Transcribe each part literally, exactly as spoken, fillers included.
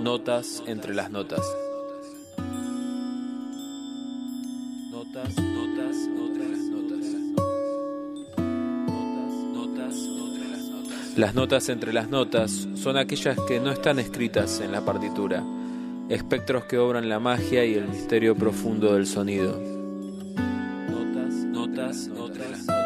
Notas entre las notas. Notas, notas, entre las notas. Notas, notas, entre las notas. Las notas entre las notas son aquellas que no están escritas en la partitura, espectros que obran la magia y el misterio profundo del sonido. Notas, notas, entre las notas.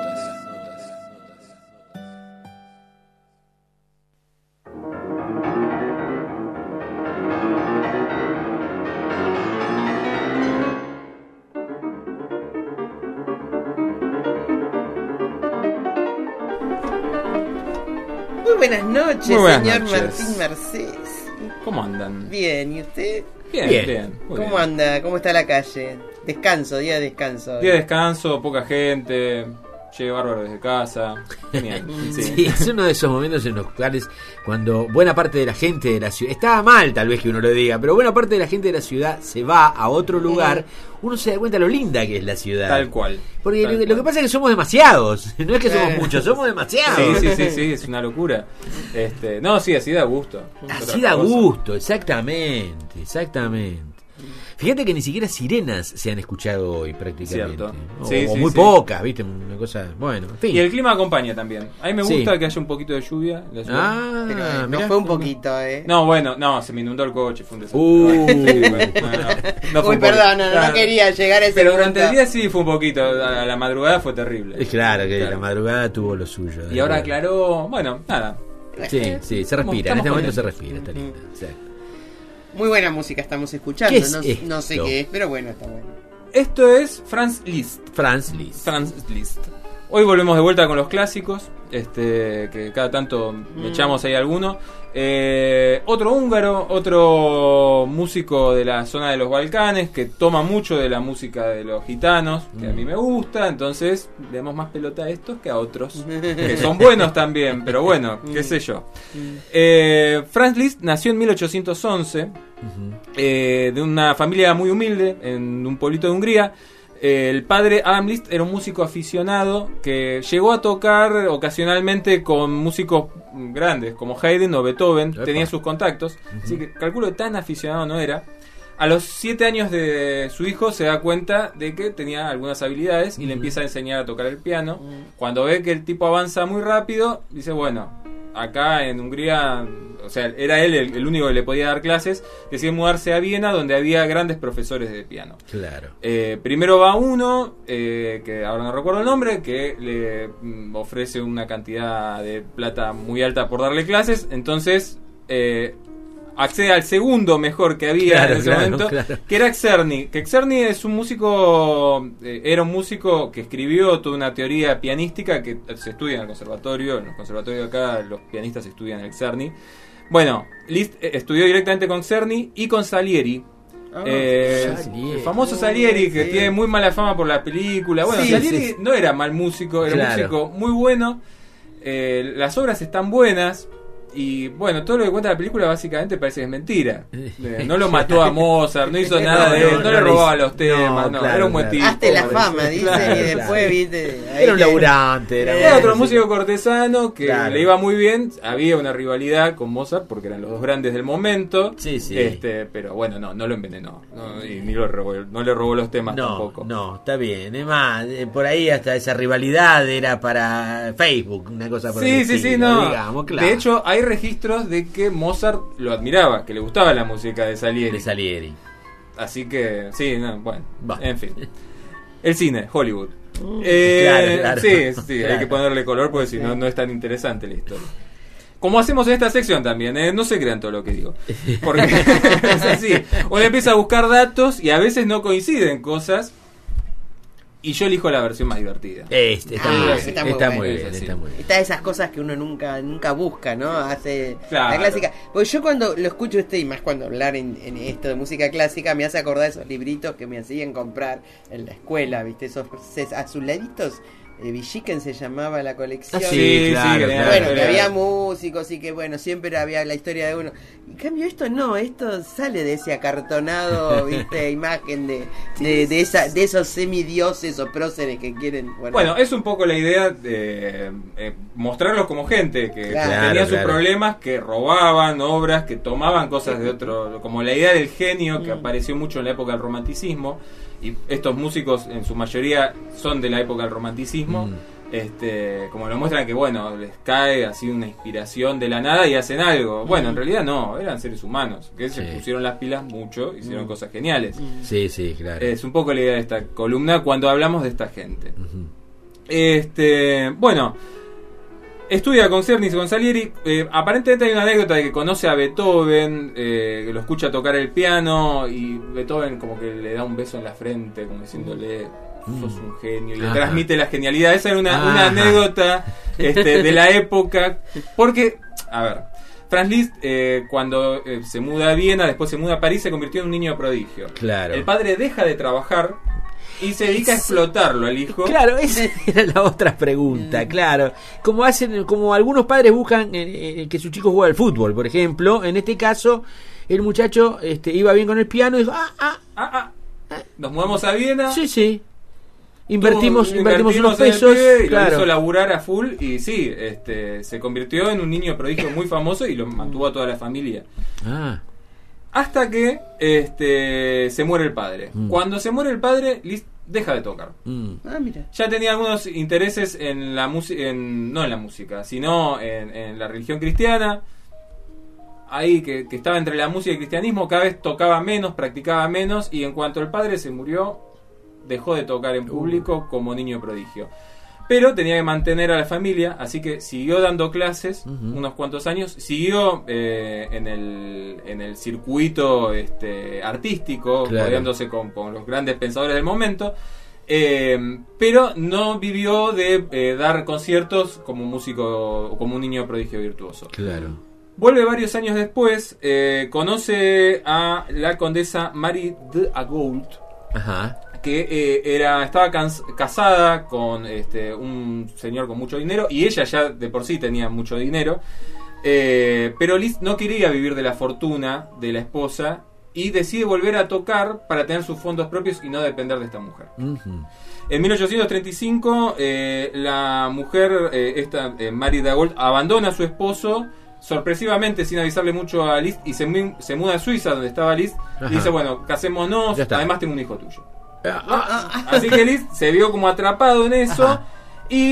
Buenas noches, Muy buenas señor noches. Martín Mercedes. ¿Cómo andan? Bien, ¿y usted? Bien, Bien. bien. muy ¿Cómo bien. anda? ¿Cómo está la calle? Descanso, día de descanso. Día de descanso, poca gente, llegué bárbaro desde casa. Genial. Sí. Sí, es uno de esos momentos en los cuales cuando buena parte de la gente de la ciudad, estaba mal tal vez que uno lo diga, pero buena parte de la gente de la ciudad se va a otro lugar, uno se da cuenta lo linda que es la ciudad. Tal cual. Porque Tal lo, lo cual. que pasa es que somos demasiados, no es que somos Claro. muchos, somos Sí, demasiados. sí, sí, sí, es una locura. Este, no, sí, así da gusto. Así Otra da cosa. gusto, exactamente, exactamente. Fíjate que ni siquiera sirenas se han escuchado hoy prácticamente. Cierto. O, Sí, o sí, muy sí. pocas, viste, una cosa, bueno, en fin. Y el clima acompaña también. A mí me Sí. gusta que haya un poquito de lluvia en la ciudad. Ah, Pero eh, no mirá. fue un poquito, ¿eh? No, bueno, no, se me inundó el coche, fue un desastre. Uh. Sí, bueno, no, no, no fue Uy, un perdón, no, poquito. no quería llegar a ese Pero durante punto. el día sí fue un poquito, a la madrugada fue terrible. Es claro que Claro. la madrugada tuvo lo suyo. Y ahora claro. aclaró, bueno, nada. Sí, sí, se respira, en Estamos este momento se contentos. respira, está lindo. Sí. Muy buena música estamos escuchando. ¿Qué es no, esto? no sé qué es, pero bueno, está bueno. Esto es Franz Liszt. Franz Liszt. Franz Liszt. Hoy volvemos de vuelta con los clásicos, este, que cada tanto Mm. echamos ahí alguno. Eh, otro húngaro, otro músico de la zona de los Balcanes, que toma mucho de la música de los gitanos, que a mí me gusta, entonces le damos más pelota a estos que a otros, que son buenos también, pero bueno, qué sé yo. Eh, Franz Liszt nació en mil ochocientos once, Ujú. eh, de una familia muy humilde, en un pueblito de Hungría. Eh, el padre Adam Liszt era un músico aficionado que llegó a tocar ocasionalmente con músicos grandes como Haydn o Beethoven. Epa. Tenía sus contactos, así que calculo que tan aficionado no era. A los siete años de su hijo se da cuenta de que tenía algunas habilidades y le Ujú. empieza a enseñar a tocar el piano. Cuando ve que el tipo avanza muy rápido, dice, bueno, acá en Hungría, o sea, era él el, el único que le podía dar clases, decide mudarse a Viena, donde había grandes profesores de piano. Claro. Eh, primero va uno, eh, que ahora no recuerdo el nombre, que le mm, ofrece una cantidad de plata muy alta por darle clases, entonces eh, accede al segundo mejor que había Claro, en ese claro, momento, claro. que era Czerny. Que Czerny es un músico, eh, era un músico que escribió toda una teoría pianística que se estudia en el conservatorio. En los conservatorios de acá los pianistas estudian el Czerny. Bueno, Liszt eh, estudió directamente con Czerny y con Salieri. Ah, Eh, Salieri. el famoso Salieri, que Sí. tiene muy mala fama por la película. Bueno, Sí, Salieri sí. no era mal músico, era Claro. un músico muy bueno. Eh, las obras están buenas. Y bueno, todo lo que cuenta la película básicamente parece que es mentira. Eh, no lo mató a Mozart, no hizo nada No, de no, él, no, no le le robaba hizo- los temas, no, no, claro, era un buen claro. tipo. Hazte la parece. fama, dicen, Claro, y después, claro. viste. ahí Era un que- laburante, era, Era bueno, otro sí. músico cortesano que Claro. le iba muy bien. Había una rivalidad con Mozart porque eran los dos grandes del momento. Sí, sí. Este, pero bueno, no, no lo envenenó. No, y ni lo robó, no le robó los temas No, tampoco. no, está bien. Es más, eh, por ahí hasta esa rivalidad era para Facebook, una cosa por Sí, el sí, sí, estilo, no. digamos, claro. De hecho, hay registros de que Mozart lo admiraba, que le gustaba la música de Salieri. de Salieri. Así que, sí, no, bueno, Va. en fin. El cine, Hollywood. Mm, Eh, claro, claro. Sí, sí, Claro. hay que ponerle color porque si no, no es tan interesante la historia. Como hacemos en esta sección también, ¿eh? No se crean todo lo que digo. Porque es así. Uno empieza a buscar datos y a veces no coinciden cosas. Y yo elijo la versión más divertida. Este, está, Ah, muy bien, está está, muy muy bueno. bien, Es así. está muy bien. Está esas cosas que uno nunca nunca busca, ¿no? Hace Claro. la clásica. Porque yo cuando lo escucho este, y más cuando hablar en, en esto de música clásica, me hace acordar esos libritos que me hacían comprar en la escuela, ¿viste? Esos ses- azuladitos eh, Villiquen se llamaba la colección. Ah, sí, claro, sí, claro. Bueno, que claro. había músicos y que bueno, siempre había la historia de uno. En cambio esto no, esto sale de ese acartonado, viste, imagen de, de, de esa, de esos semidioses o próceres que quieren. Bueno, Bueno, es un poco la idea de eh, mostrarlos como gente que, Claro, que tenía sus claro. problemas, que robaban obras, que tomaban cosas de otro, como la idea del genio que Mm. apareció mucho en la época del romanticismo, y estos músicos en su mayoría son de la época del romanticismo. Mm. Este, como lo muestran que bueno, les cae así una inspiración de la nada y hacen algo. Bueno, en realidad no, eran seres humanos que se Sí. pusieron las pilas mucho, hicieron Mm. cosas geniales. Sí, sí, claro. Es un poco la idea de esta columna cuando hablamos de esta gente. Ujú. Este, bueno, estudia con Cernis y con Salieri. Eh, aparentemente hay una anécdota de que conoce a Beethoven, eh, que lo escucha tocar el piano y Beethoven como que le da un beso en la frente, como diciéndole sos un genio, y le Ajá. transmite la genialidad. Esa era una, una Ajá. anécdota este, de la época, porque, a ver, Franz Liszt eh, cuando eh, se muda a Viena, después se muda a París, se convirtió en un niño prodigio. Claro. El padre deja de trabajar y se dedica a explotarlo al hijo. Claro, esa era la otra pregunta, claro. Como hacen, como algunos padres buscan eh, eh, que su chico juegue al fútbol, por ejemplo, en este caso el muchacho este, iba bien con el piano y dijo, ah, ah, Ah, ah. Nos mudamos a Viena. sí, sí. Invertimos, Tuvo- invertimos unos en el pesos, pibe y lo claro. hizo laburar a full y sí, este, se convirtió en un niño prodigio muy famoso y lo mantuvo a toda la familia. Ah, Hasta que este, se muere el padre. Mm. Cuando se muere el padre, Liszt deja de tocar. mm, ah, mira. Ya tenía algunos intereses en la música, en, no en la música, sino en, en la religión cristiana. Ahí que, que estaba entre la música y el cristianismo, cada vez tocaba menos, practicaba menos, y en cuanto el padre se murió, dejó de tocar en público como niño prodigio. Pero tenía que mantener a la familia, así que siguió dando clases Ujú. unos cuantos años, siguió eh, en, el, en el circuito este, artístico, Claro. rodeándose con, con los grandes pensadores del momento, eh, pero no vivió de eh, dar conciertos como músico o como un niño prodigio virtuoso. claro. Vuelve varios años después, eh, conoce a la condesa Marie d'Agoult, Ajá. que eh, era estaba cans- casada con este, un señor con mucho dinero, y ella ya de por sí tenía mucho dinero, eh, pero Liszt no quería vivir de la fortuna de la esposa y decide volver a tocar para tener sus fondos propios y no depender de esta mujer. Ujú. En mil ochocientos treinta y cinco eh, la mujer, eh, esta eh, Marie d'Agoult, abandona a su esposo sorpresivamente, sin avisarle mucho a Liszt, y se, mu- se muda a Suiza, donde estaba Liszt, Ajá. y dice, bueno, casémonos, Ya está. además tengo un hijo tuyo. Ah, Así que Liszt se vio como atrapado en eso. Ajá. Y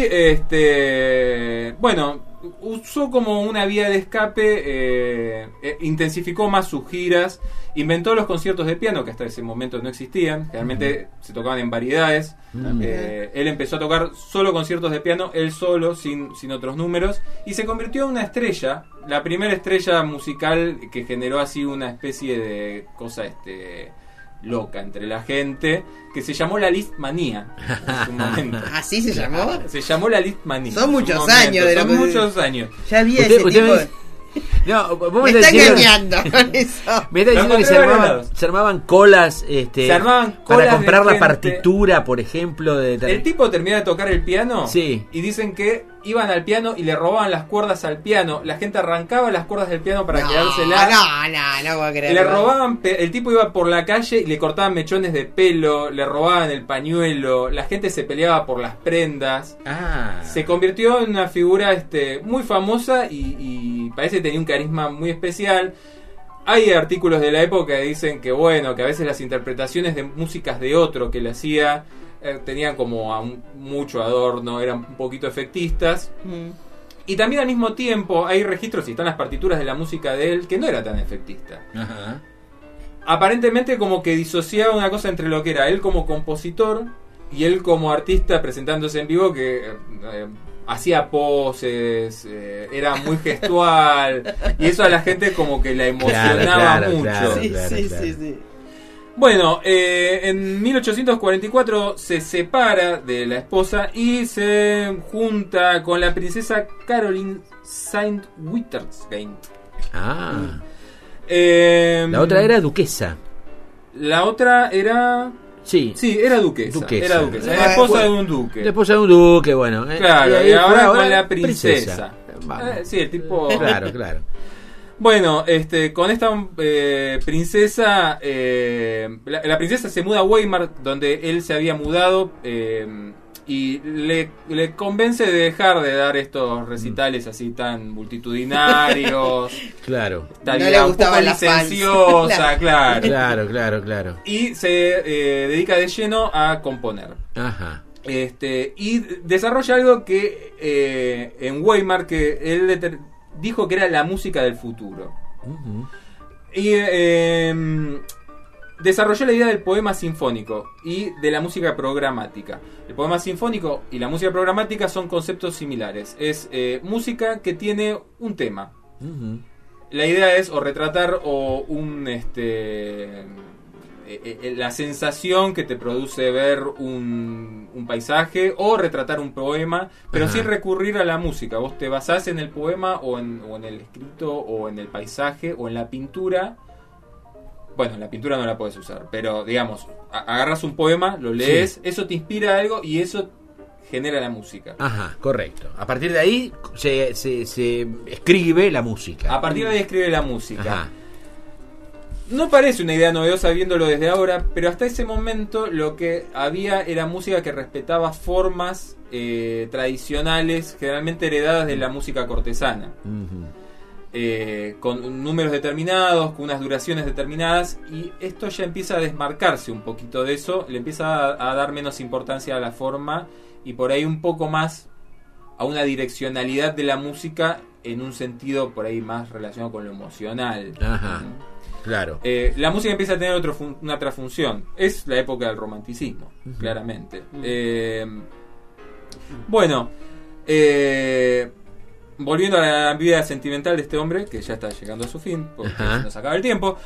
este bueno, usó como una vía de escape, eh, eh, intensificó más sus giras, inventó los conciertos de piano que hasta ese momento no existían, generalmente se tocaban en variedades. Mm. Eh, él empezó a tocar solo conciertos de piano, él solo, sin, sin otros números, y se convirtió en una estrella, la primera estrella musical que generó así una especie de cosa este loca entre la gente, que se llamó la Listmanía en su momento. ¿Así se llamó? Se llamó la Listmanía. Son en su muchos momento, años de son lo que- muchos años. Ya había Usted- ese usted tipo me de... dice- No, vos Me me está estás diciendo, engañando con eso. me estás diciendo Lo que se encontré en varios armaban, lados. se armaban colas, este, Se armaban para colas de comprar la gente. partitura, por ejemplo, de El tipo terminaba de tocar el piano, Sí. y dicen que iban al piano y le robaban las cuerdas al piano. La gente arrancaba las cuerdas del piano para no, quedárselas. no, no, no voy a creer. Le robaban, pe- el tipo iba por la calle y le cortaban mechones de pelo, le robaban el pañuelo, la gente se peleaba por las prendas. Ah. Se convirtió en una figura este, muy famosa y, y parece que tenía un carisma muy especial. Hay artículos de la época que dicen que bueno, que a veces las interpretaciones de músicas de otro que le hacía eh, tenían como a un- mucho adorno, eran un poquito efectistas. Mm. Y también al mismo tiempo hay registros y están las partituras de la música de él que no era tan efectista. Ajá. Aparentemente como que disociaba una cosa entre lo que era él como compositor y él como artista presentándose en vivo, que eh, eh, hacía poses, eh, era muy gestual, y eso a la gente como que la emocionaba Claro, claro, mucho. claro. Sí, sí, sí, sí. Bueno, eh, en mil ochocientos cuarenta y cuatro se separa de la esposa y se junta con la princesa Caroline Saint-Wittersgein. Ah. Eh, La otra era duquesa. La otra era... Sí. Sí, era duquesa. Duquesa. Era duquesa. Era Ah, esposa bueno. de un duque. La esposa de un duque, bueno. eh, Claro, ahí y fue ahora con la princesa. Vamos. Eh, sí, el tipo. Claro, claro. Bueno, este, con esta eh, princesa, eh, la, la princesa se muda a Weimar, donde él se había mudado, eh, y le, le convence de dejar de dar estos recitales así tan multitudinarios. Claro. Esta No vida le un gustaban poco las fans. licenciosa, claro. Claro, claro, claro. Y se eh, dedica de lleno a componer. Ajá. Este, y desarrolla algo que eh, en Weimar, que él deter- dijo que era la música del futuro. Ujú. Y eh, desarrolló la idea del poema sinfónico y de la música programática. El poema sinfónico y la música programática son conceptos similares. Es eh, música que tiene un tema. Ujú. La idea es o retratar o un este eh, eh, la sensación que te produce ver un, un paisaje, o retratar un poema, pero Ajá. sin recurrir a la música. Vos te basás en el poema o en, o en el escrito o en el paisaje o en la pintura. Bueno, en la pintura no la puedes usar, pero digamos, a- agarras un poema, lo lees, Sí. eso te inspira algo y eso genera la música. Ajá, correcto. A partir de ahí se, se, se escribe la música. A partir de ahí escribe la música. Ajá. No parece una idea novedosa viéndolo desde ahora, pero hasta ese momento lo que había era música que respetaba formas eh, tradicionales, generalmente heredadas de la música cortesana, Ujú. eh, con números determinados, con unas duraciones determinadas, y esto ya empieza a desmarcarse un poquito de eso, le empieza a, a dar menos importancia a la forma y por ahí un poco más a una direccionalidad de la música en un sentido por ahí más relacionado con lo emocional. Ajá. Claro. Eh, la música empieza a tener otro fun- una otra función. Es la época del romanticismo, Ujú. claramente. Mm. Eh, bueno, eh, volviendo a la vida sentimental de este hombre, que ya está llegando a su fin, porque Ajá. se nos acaba el tiempo.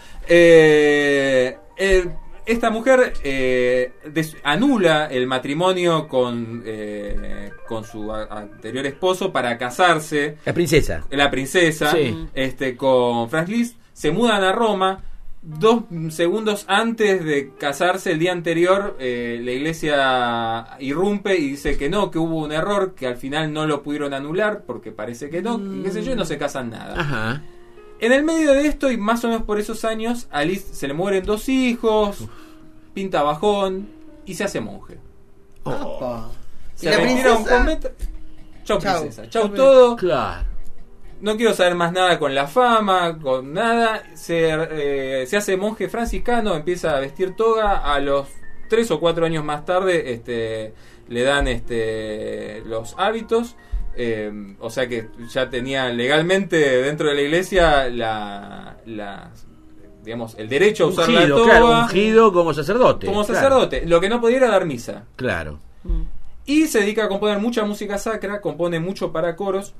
eh, eh, esta mujer eh, des- anula el matrimonio con, eh, con su a- anterior esposo para casarse. La princesa. La princesa, Sí. este, con Franz Liszt, se mudan a Roma. Dos segundos antes de casarse, el día anterior, eh, la iglesia irrumpe y dice que no, que hubo un error, que al final no lo pudieron anular, porque parece que no, y qué sé yo, y no se casan nada. Ajá. En el medio de esto, y más o menos por esos años, a Liszt se le mueren dos hijos, pinta bajón y se hace monje. Apa. ¿Y Se la retira a un princesa? convento. Chau, Chau. princesa. Chau todo. Claro. No quiero saber más nada con la fama, con nada. Se, eh, se hace monje franciscano, empieza a vestir toga. A los tres o cuatro años más tarde este, le dan este, los hábitos. Eh, o sea que ya tenía legalmente dentro de la iglesia la, la, digamos, el derecho a usar la Ungido, toga claro, ungido como sacerdote. como claro. sacerdote. Lo que no podía era dar misa. Claro. Mm. Y se dedica a componer mucha música sacra, compone mucho para coros,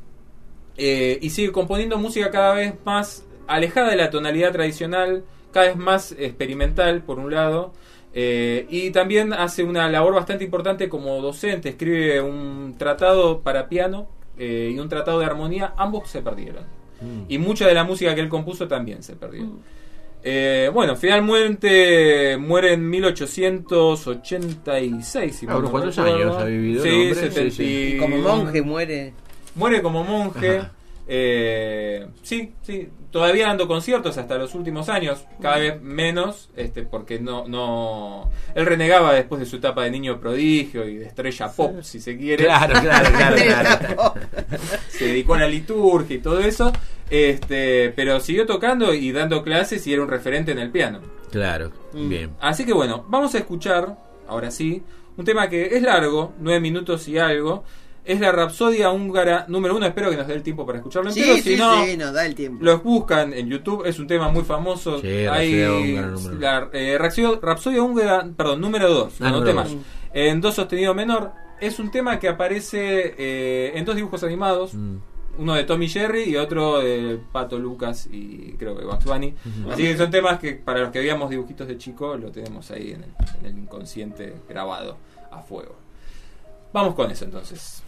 eh, y sigue componiendo música cada vez más alejada de la tonalidad tradicional, cada vez más experimental, por un lado, eh, y también hace una labor bastante importante como docente, escribe un tratado para piano eh, y un tratado de armonía, ambos se perdieron. Mm. Y mucha de la música que él compuso también se perdió. Eh, bueno, finalmente muere en mil ochocientos ochenta y seis. Si Ah, mal unos no cuantos recuerdo. años ha vivido el Sí, hombre, setenta sí, y- Y como monje muere. Muere como monje. Ajá. Eh, sí, sí. Todavía dando conciertos hasta los últimos años. Cada vez menos. Este, porque no, no. Él renegaba después de su etapa de niño prodigio y de estrella pop, si se quiere. Claro, claro, claro, claro. Se dedicó a la liturgia y todo eso. Este, pero siguió tocando y dando clases y era un referente en el piano. Claro, Mm. bien. Así que bueno, vamos a escuchar, ahora sí, un tema que es largo, nueve minutos y algo. Es la Rapsodia Húngara número uno. Espero que nos dé el tiempo para escucharlo entero. Sí, Si sí, no, sí, nos da el tiempo. los buscan en YouTube. Es un tema muy famoso. Sí, Hay Rapsodia Húngara número uno. la eh, Rapsodia, Rapsodia Húngara, perdón, número dos. Ah, Anoté número más. dos. En do sostenido menor. Es un tema que aparece eh, en dos dibujos animados. Mm. Uno de Tom y Jerry y otro de Pato Lucas y creo que Bugs Bunny. Ujú. Así que son temas que para los que veíamos dibujitos de chico lo tenemos ahí en el, en el inconsciente grabado a fuego. Vamos con eso entonces.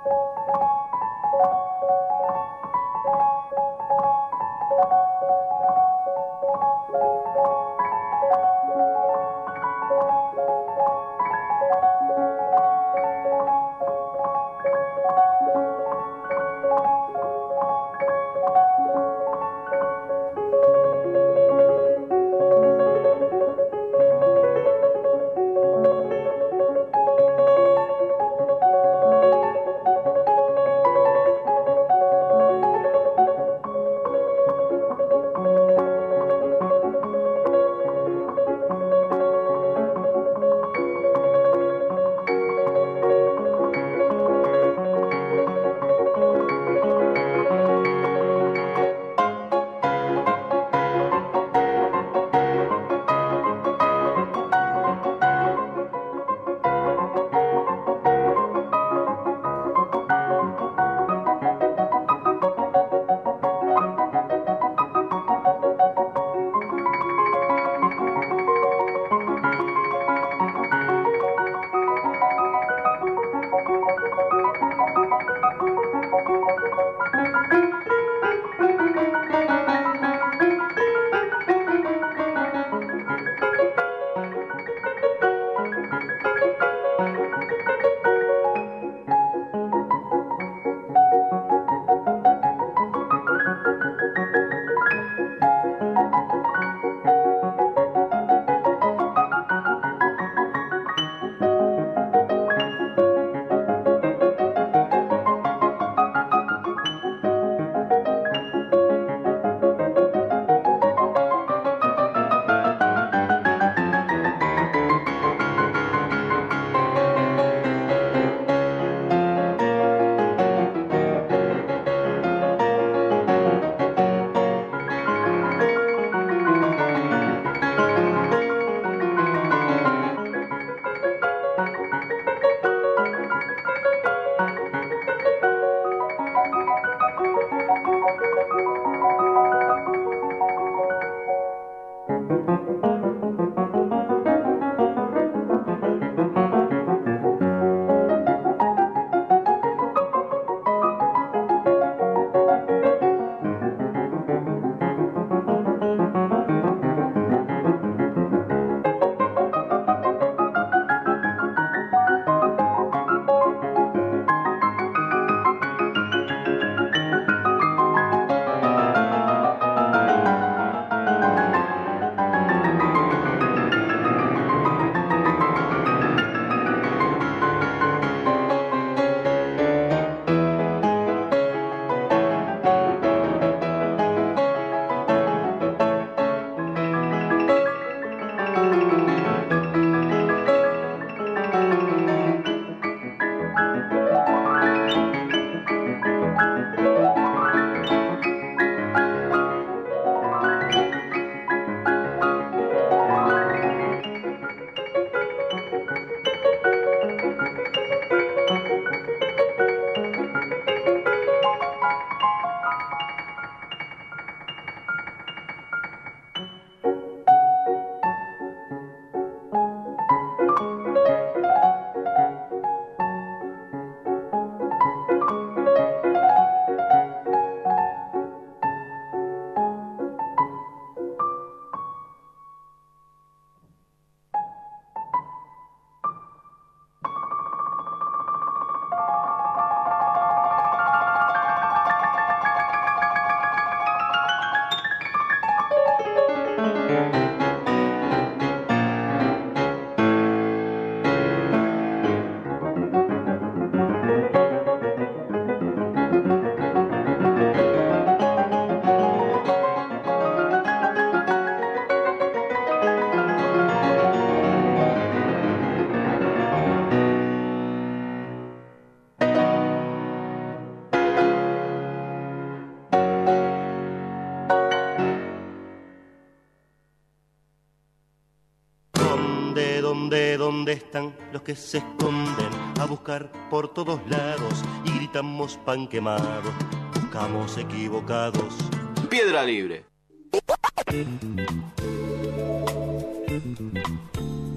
¿Dónde, dónde están los que se esconden a buscar por todos lados y gritamos pan quemado? Buscamos equivocados. Piedra Libre.